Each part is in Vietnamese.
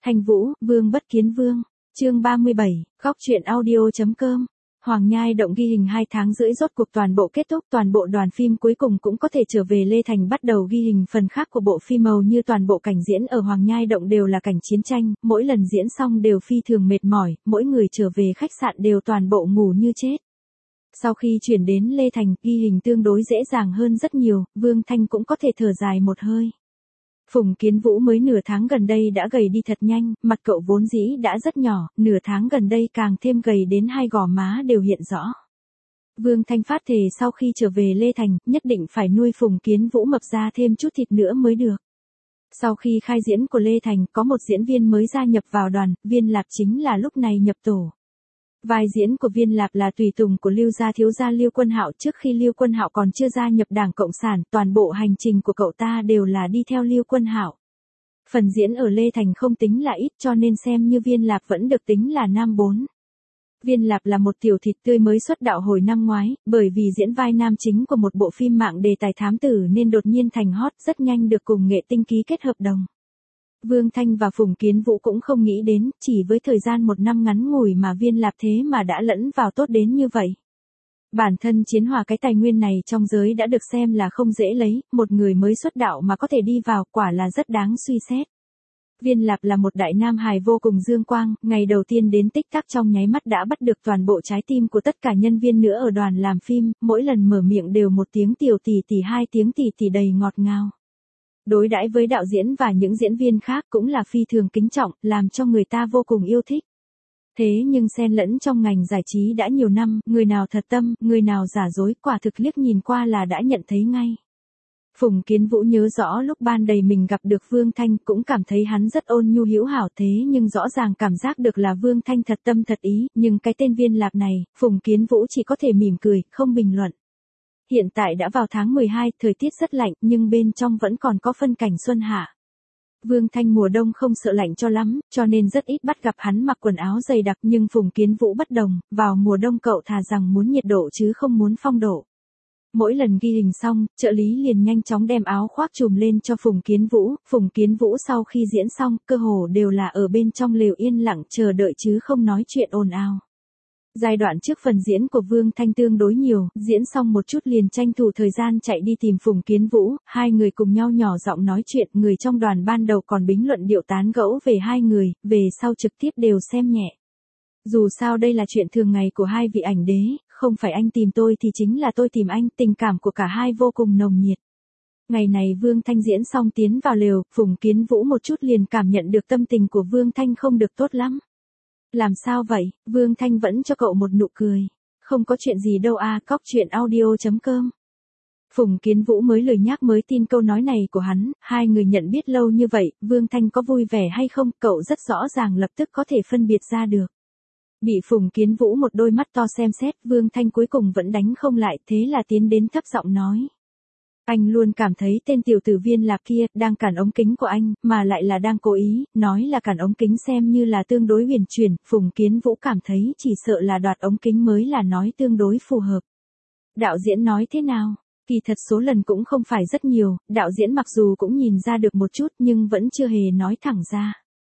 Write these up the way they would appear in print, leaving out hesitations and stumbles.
Thanh Vũ, Vương Bất Kiến Vương. Chương 37, góc truyện audio.com. Hoàng Nhai Động ghi hình 2 tháng rưỡi rốt cuộc toàn bộ kết thúc, toàn bộ đoàn phim cuối cùng cũng có thể trở về Lê Thành bắt đầu ghi hình phần khác của bộ phim. Hầu như toàn bộ cảnh diễn ở Hoàng Nhai Động đều là cảnh chiến tranh, mỗi lần diễn xong đều phi thường mệt mỏi, mỗi người trở về khách sạn đều toàn bộ ngủ như chết. Sau khi chuyển đến Lê Thành, ghi hình tương đối dễ dàng hơn rất nhiều, Vương Thanh cũng có thể thở dài một hơi. Phùng Kiến Vũ mới nửa tháng gần đây đã gầy đi thật nhanh, mặt cậu vốn dĩ đã rất nhỏ, nửa tháng gần đây càng thêm gầy đến 2 gò má đều hiện rõ. Vương Thanh phát thề sau khi trở về Lê Thành, nhất định phải nuôi Phùng Kiến Vũ mập ra thêm chút thịt nữa mới được. Sau khi khai diễn của Lê Thành, có một diễn viên mới gia nhập vào đoàn, Viên Lạp chính là lúc này nhập tổ. Vai diễn của Viên Lạp là tùy tùng của Lưu gia thiếu gia Lưu Quân Hạo. Trước khi Lưu Quân Hạo còn chưa gia nhập Đảng Cộng sản, toàn bộ hành trình của cậu ta đều là đi theo Lưu Quân Hạo. Phần diễn ở Lê Thành không tính là ít, cho nên xem như Viên Lạp vẫn được tính là nam 4. Viên Lạp là một tiểu thịt tươi mới xuất đạo hồi năm ngoái, bởi vì diễn vai nam chính của một bộ phim mạng đề tài thám tử nên đột nhiên thành hot, rất nhanh được cùng nghệ tinh ký kết hợp đồng. Vương Thanh và Phùng Kiến Vũ cũng không nghĩ đến, chỉ với thời gian 1 năm ngắn ngủi mà Viên Lạp thế mà đã lẫn vào tốt đến như vậy. Bản thân Chiến Hòa cái tài nguyên này trong giới đã được xem là không dễ lấy, một người mới xuất đạo mà có thể đi vào quả là rất đáng suy xét. Viên Lạp là một đại nam hài vô cùng dương quang, ngày đầu tiên đến tích tắc trong nháy mắt đã bắt được toàn bộ trái tim của tất cả nhân viên nữa ở đoàn làm phim, mỗi lần mở miệng đều 1 tiếng tiểu tỷ tỷ 2 tiếng tỷ tỷ đầy ngọt ngào. Đối đãi với đạo diễn và những diễn viên khác cũng là phi thường kính trọng, làm cho người ta vô cùng yêu thích. Thế nhưng xen lẫn trong ngành giải trí đã nhiều năm, người nào thật tâm, người nào giả dối, quả thực liếc nhìn qua là đã nhận thấy ngay. Phùng Kiến Vũ nhớ rõ lúc ban đầy mình gặp được Vương Thanh cũng cảm thấy hắn rất ôn nhu hữu hảo, thế nhưng rõ ràng cảm giác được là Vương Thanh thật tâm thật ý, nhưng cái tên Viên Lạp này, Phùng Kiến Vũ chỉ có thể mỉm cười, không bình luận. Hiện tại đã vào tháng 12, thời tiết rất lạnh, nhưng bên trong vẫn còn có phân cảnh xuân hạ. Vương Thanh mùa đông không sợ lạnh cho lắm, cho nên rất ít bắt gặp hắn mặc quần áo dày đặc, nhưng Phùng Kiến Vũ bất đồng, vào mùa đông cậu thà rằng muốn nhiệt độ chứ không muốn phong độ. Mỗi lần ghi hình xong, trợ lý liền nhanh chóng đem áo khoác trùm lên cho Phùng Kiến Vũ sau khi diễn xong, cơ hồ đều là ở bên trong lều yên lặng chờ đợi chứ không nói chuyện ồn ào. Giai đoạn trước phần diễn của Vương Thanh tương đối nhiều, diễn xong một chút liền tranh thủ thời gian chạy đi tìm Phùng Kiến Vũ, hai người cùng nhau nhỏ giọng nói chuyện, người trong đoàn ban đầu còn bình luận điệu tán gẫu về hai người, về sau trực tiếp đều xem nhẹ. Dù sao đây là chuyện thường ngày của hai vị ảnh đế, không phải anh tìm tôi thì chính là tôi tìm anh, tình cảm của cả hai vô cùng nồng nhiệt. Ngày này Vương Thanh diễn xong tiến vào lều, Phùng Kiến Vũ một chút liền cảm nhận được tâm tình của Vương Thanh không được tốt lắm. Làm sao vậy? Vương Thanh vẫn cho cậu một nụ cười. Không có chuyện gì đâu à, cóc truyện audio.com. Phùng Kiến Vũ mới lười nhác mới tin câu nói này của hắn, hai người nhận biết lâu như vậy, Vương Thanh có vui vẻ hay không, cậu rất rõ ràng lập tức có thể phân biệt ra được. Bị Phùng Kiến Vũ một đôi mắt to xem xét, Vương Thanh cuối cùng vẫn đánh không lại, thế là tiến đến thấp giọng nói. Anh luôn cảm thấy tên tiểu tử Viên Lạp kia, đang cản ống kính của anh, mà lại là đang cố ý, nói là cản ống kính xem như là tương đối huyền chuyển, Phùng Kiến Vũ cảm thấy chỉ sợ là đoạt ống kính mới là nói tương đối phù hợp. Đạo diễn nói thế nào? Kỳ thật số lần cũng không phải rất nhiều, đạo diễn mặc dù cũng nhìn ra được một chút nhưng vẫn chưa hề nói thẳng ra.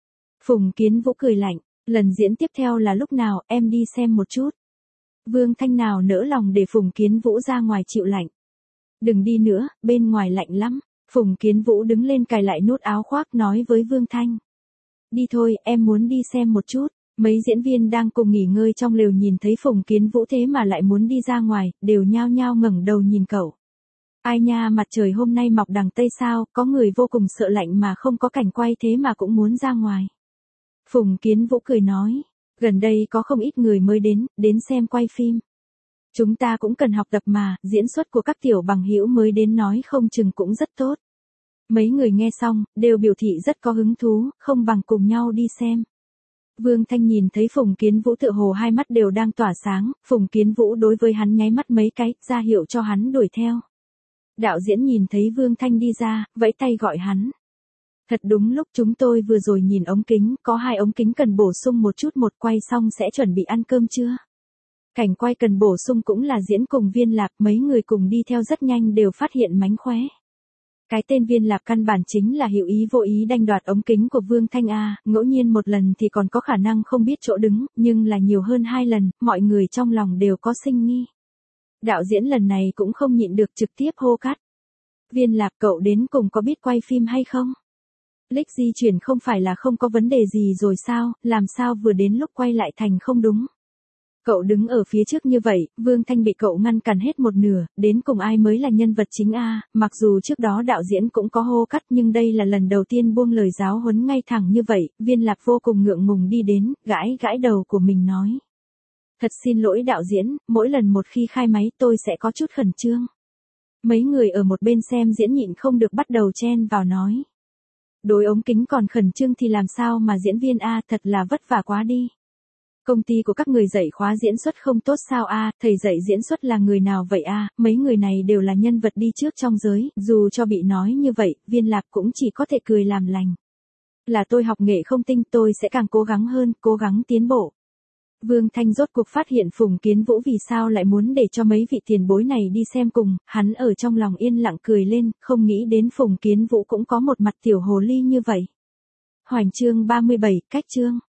Phùng Kiến Vũ cười lạnh, lần diễn tiếp theo là lúc nào, em đi xem một chút. Vương Thanh nào nỡ lòng để Phùng Kiến Vũ ra ngoài chịu lạnh. Đừng đi nữa, bên ngoài lạnh lắm. Phùng Kiến Vũ đứng lên cài lại nút áo khoác nói với Vương Thanh. Đi thôi, em muốn đi xem một chút. Mấy diễn viên đang cùng nghỉ ngơi trong lều nhìn thấy Phùng Kiến Vũ thế mà lại muốn đi ra ngoài, đều nhao nhao ngẩng đầu nhìn cậu. Ai nha, mặt trời hôm nay mọc đằng Tây sao, có người vô cùng sợ lạnh mà không có cảnh quay thế mà cũng muốn ra ngoài. Phùng Kiến Vũ cười nói, gần đây có không ít người mới đến xem quay phim. Chúng ta cũng cần học tập mà, diễn xuất của các tiểu bằng hữu mới đến nói không chừng cũng rất tốt. Mấy người nghe xong, đều biểu thị rất có hứng thú, không bằng cùng nhau đi xem. Vương Thanh nhìn thấy Phùng Kiến Vũ tựa hồ hai mắt đều đang tỏa sáng, Phùng Kiến Vũ đối với hắn nháy mắt mấy cái, ra hiệu cho hắn đuổi theo. Đạo diễn nhìn thấy Vương Thanh đi ra, vẫy tay gọi hắn. Thật đúng lúc chúng tôi vừa rồi nhìn ống kính, có 2 ống kính cần bổ sung một chút, một quay xong sẽ chuẩn bị ăn cơm chưa? Cảnh quay cần bổ sung cũng là diễn cùng Viên Lạp, mấy người cùng đi theo rất nhanh đều phát hiện mánh khóe. Cái tên Viên Lạp căn bản chính là hữu ý vô ý đanh đoạt ống kính của Vương Thanh A, ngẫu nhiên một lần thì còn có khả năng không biết chỗ đứng, nhưng là nhiều hơn 2 lần, mọi người trong lòng đều có sinh nghi. Đạo diễn lần này cũng không nhịn được trực tiếp hô cắt. Viên Lạp cậu đến cùng có biết quay phim hay không? Lịch di chuyển không phải là không có vấn đề gì rồi sao, làm sao vừa đến lúc quay lại thành không đúng? Cậu đứng ở phía trước như vậy, Vương Thanh bị cậu ngăn cản hết một nửa, đến cùng ai mới là nhân vật chính a? Mặc dù trước đó đạo diễn cũng có hô cắt nhưng đây là lần đầu tiên buông lời giáo huấn ngay thẳng như vậy, Viên Lạp vô cùng ngượng ngùng đi đến, gãi gãi đầu của mình nói. Thật xin lỗi đạo diễn, mỗi lần một khi khai máy tôi sẽ có chút khẩn trương. Mấy người ở một bên xem diễn nhịn không được bắt đầu chen vào nói. Đối ống kính còn khẩn trương thì làm sao mà diễn viên a, thật là vất vả quá đi. Công ty của các người dạy khóa diễn xuất không tốt sao a, thầy dạy diễn xuất là người nào vậy a, mấy người này đều là nhân vật đi trước trong giới, dù cho bị nói như vậy, Viên Lạp cũng chỉ có thể cười làm lành. Là tôi học nghệ không tinh, tôi sẽ càng cố gắng hơn, cố gắng tiến bộ. Vương Thanh rốt cuộc phát hiện Phùng Kiến Vũ vì sao lại muốn để cho mấy vị tiền bối này đi xem cùng, hắn ở trong lòng yên lặng cười lên, không nghĩ đến Phùng Kiến Vũ cũng có một mặt tiểu hồ ly như vậy. Hoành chương 37, cách chương.